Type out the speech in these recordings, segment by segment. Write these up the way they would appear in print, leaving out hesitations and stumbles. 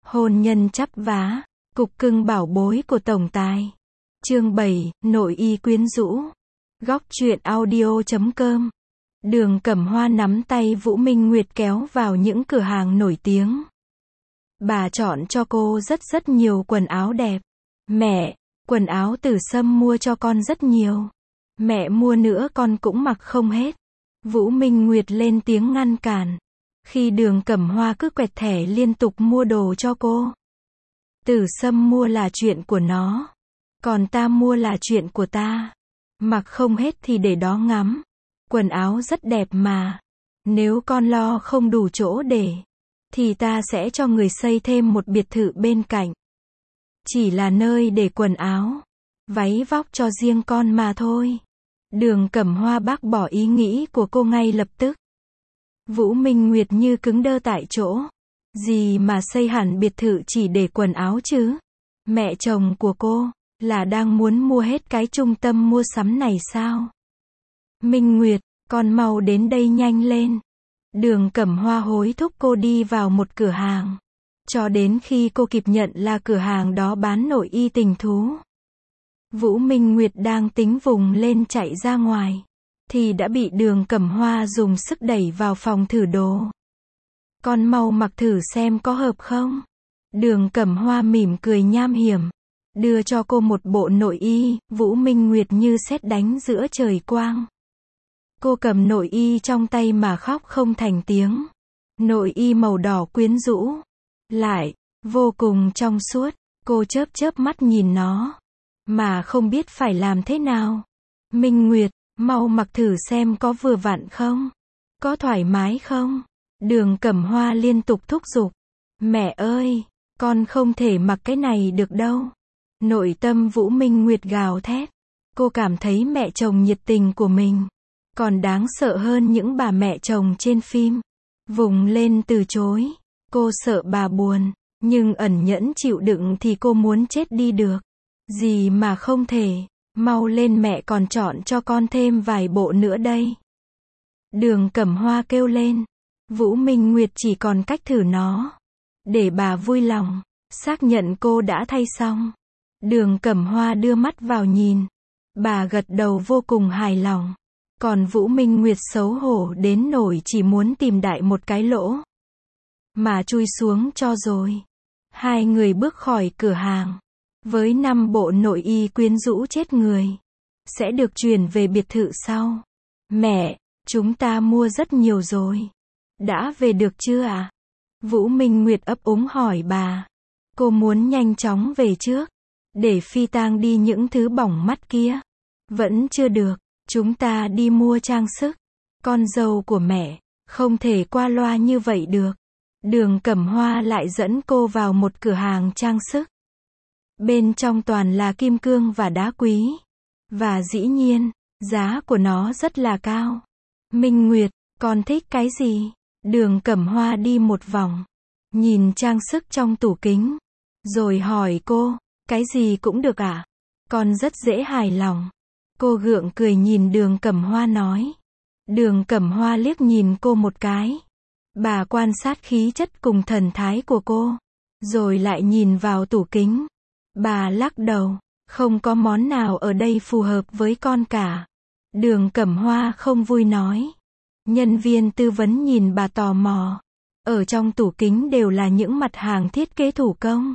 Hôn nhân chắp vá, cục cưng bảo bối của tổng tài. Chương 7, nội y quyến rũ. Góc truyện audio.com. Đường Cẩm Hoa nắm tay Vũ Minh Nguyệt kéo vào những cửa hàng nổi tiếng. Bà chọn cho cô rất nhiều quần áo đẹp. Mẹ, quần áo Tử Sâm mua cho con rất nhiều. Mẹ mua nữa con cũng mặc không hết. Vũ Minh Nguyệt lên tiếng ngăn cản. Khi Đường Cẩm Hoa cứ quẹt thẻ liên tục mua đồ cho cô. Tử Sâm mua là chuyện của nó. Còn ta mua là chuyện của ta. Mặc không hết thì để đó ngắm. Quần áo rất đẹp mà. Nếu con lo không đủ chỗ để, thì ta sẽ cho người xây thêm một biệt thự bên cạnh. Chỉ là nơi để quần áo, váy vóc cho riêng con mà thôi. Đường Cẩm Hoa bác bỏ ý nghĩ của cô ngay lập tức. Vũ Minh Nguyệt như cứng đơ tại chỗ. Gì mà xây hẳn biệt thự chỉ để quần áo chứ? Mẹ chồng của cô là đang muốn mua hết cái trung tâm mua sắm này sao? Minh Nguyệt, con mau đến đây nhanh lên. Đường Cẩm Hoa hối thúc cô đi vào một cửa hàng. Cho đến khi cô kịp nhận là cửa hàng đó bán nội y tình thú. Vũ Minh Nguyệt đang tính vùng lên chạy ra ngoài, thì đã bị Đường Cẩm Hoa dùng sức đẩy vào phòng thử đồ. Con mau mặc thử xem có hợp không? Đường Cẩm Hoa mỉm cười nham hiểm, đưa cho cô một bộ nội y. Vũ Minh Nguyệt như sét đánh giữa trời quang. Cô cầm nội y trong tay mà khóc không thành tiếng. Nội y màu đỏ quyến rũ, lại vô cùng trong suốt. Cô chớp mắt nhìn nó, mà không biết phải làm thế nào. Minh Nguyệt, mau mặc thử xem có vừa vặn không? Có thoải mái không? Đường Cẩm Hoa liên tục thúc giục. Mẹ ơi, con không thể mặc cái này được đâu. Nội tâm Vũ Minh Nguyệt gào thét. Cô cảm thấy mẹ chồng nhiệt tình của mình còn đáng sợ hơn những bà mẹ chồng trên phim. Vùng lên từ chối. Cô sợ bà buồn, nhưng ẩn nhẫn chịu đựng thì cô muốn chết đi được. Gì mà không thể, mau lên mẹ còn chọn cho con thêm vài bộ nữa đây. Đường Cẩm Hoa kêu lên. Vũ Minh Nguyệt chỉ còn cách thử nó, để bà vui lòng, xác nhận cô đã thay xong. Đường Cẩm Hoa đưa mắt vào nhìn. Bà gật đầu vô cùng hài lòng. Còn Vũ Minh Nguyệt xấu hổ đến nỗi chỉ muốn tìm đại một cái lỗ mà chui xuống cho rồi. Hai người bước khỏi cửa hàng với 5 bộ nội y quyến rũ chết người, sẽ được chuyển về biệt thự sau. Mẹ, chúng ta mua rất nhiều rồi. Đã về được chưa ạ? Vũ Minh Nguyệt ấp úng hỏi bà. Cô muốn nhanh chóng về trước, để phi tang đi những thứ bỏng mắt kia. Vẫn chưa được, chúng ta đi mua trang sức. Con dâu của mẹ, không thể qua loa như vậy được. Đường Cẩm Hoa lại dẫn cô vào một cửa hàng trang sức. Bên trong toàn là kim cương và đá quý. Và dĩ nhiên, giá của nó rất là cao. Minh Nguyệt, con thích cái gì? Đường Cẩm Hoa đi một vòng, nhìn trang sức trong tủ kính, rồi hỏi cô, cái gì cũng được ạ? Con rất dễ hài lòng. Cô gượng cười nhìn Đường Cẩm Hoa nói. Đường Cẩm Hoa liếc nhìn cô một cái. Bà quan sát khí chất cùng thần thái của cô, rồi lại nhìn vào tủ kính. Bà lắc đầu, không có món nào ở đây phù hợp với con cả. Đường Cẩm Hoa không vui nói. Nhân viên tư vấn nhìn bà tò mò. Ở trong tủ kính đều là những mặt hàng thiết kế thủ công.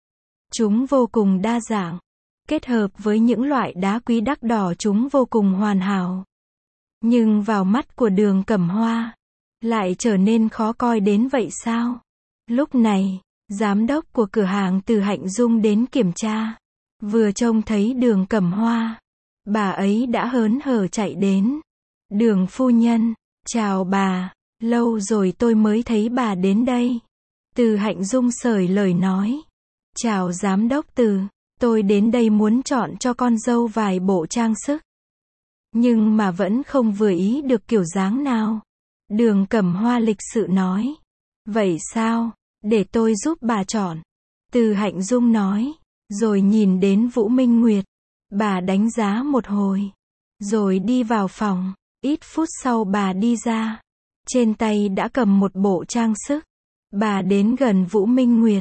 Chúng vô cùng đa dạng, kết hợp với những loại đá quý đắt đỏ, chúng vô cùng hoàn hảo. Nhưng vào mắt của Đường Cẩm Hoa, lại trở nên khó coi đến vậy sao? Lúc này, giám đốc của cửa hàng Từ Hạnh Dung đến kiểm tra. Vừa trông thấy Đường Cẩm Hoa, bà ấy đã hớn hở chạy đến. Đường phu nhân, chào bà, lâu rồi tôi mới thấy bà đến đây. Từ Hạnh Dung sởi lời nói. Chào giám đốc Từ, tôi đến đây muốn chọn cho con dâu vài bộ trang sức. Nhưng mà vẫn không vừa ý được kiểu dáng nào. Đường Cẩm Hoa lịch sự nói. Vậy sao, để tôi giúp bà chọn. Từ Hạnh Dung nói, rồi nhìn đến Vũ Minh Nguyệt. Bà đánh giá một hồi, rồi đi vào phòng. Ít phút sau bà đi ra. Trên tay đã cầm một bộ trang sức. Bà đến gần Vũ Minh Nguyệt,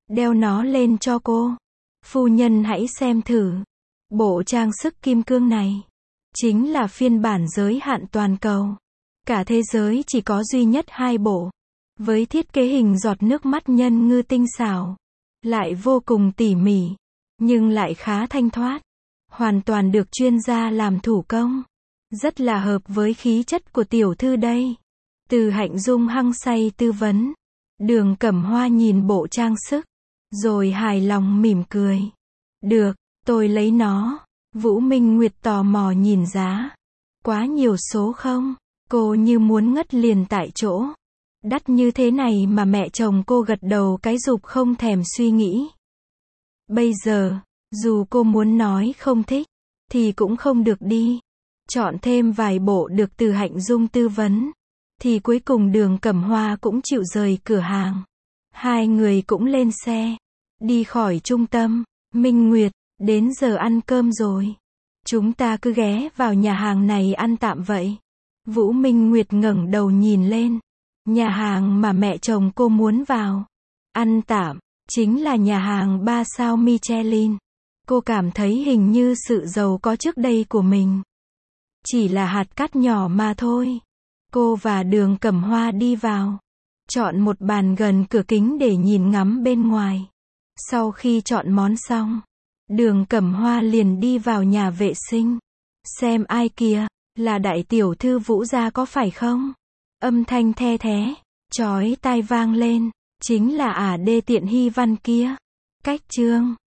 đeo nó lên cho cô. Phu nhân hãy xem thử. Bộ trang sức kim cương này chính là phiên bản giới hạn toàn cầu. Cả thế giới chỉ có duy nhất 2 bộ. Với thiết kế hình giọt nước mắt nhân ngư tinh xảo, lại vô cùng tỉ mỉ, nhưng lại khá thanh thoát. Hoàn toàn được chuyên gia làm thủ công. Rất là hợp với khí chất của tiểu thư đây. Từ Hạnh Dung hăng say tư vấn. Đường Cẩm Hoa nhìn bộ trang sức, rồi hài lòng mỉm cười. Được, tôi lấy nó. Vũ Minh Nguyệt tò mò nhìn giá. Quá nhiều số không? Cô như muốn ngất liền tại chỗ. Đắt như thế này mà mẹ chồng cô gật đầu cái rụp không thèm suy nghĩ. Bây giờ, dù cô muốn nói không thích, thì cũng không được đi. Chọn thêm vài bộ được Từ Hạnh Dung tư vấn, thì cuối cùng Đường Cẩm Hoa cũng chịu rời cửa hàng. Hai người cũng lên xe, đi khỏi trung tâm. Minh Nguyệt, đến giờ ăn cơm rồi. Chúng ta cứ ghé vào nhà hàng này ăn tạm vậy. Vũ Minh Nguyệt ngẩng đầu nhìn lên. Nhà hàng mà mẹ chồng cô muốn vào ăn tạm, chính là nhà hàng 3 sao Michelin. Cô cảm thấy hình như sự giàu có trước đây của mình chỉ là hạt cát nhỏ mà thôi. Cô và Đường Cẩm Hoa đi vào, chọn một bàn gần cửa kính để nhìn ngắm bên ngoài. Sau khi chọn món xong, Đường Cẩm Hoa liền đi vào nhà vệ sinh. Xem ai kìa, là đại tiểu thư Vũ gia có phải không? Âm thanh the thé, chói tai vang lên, chính là Đê Tiện Hy Văn kia. Cách chương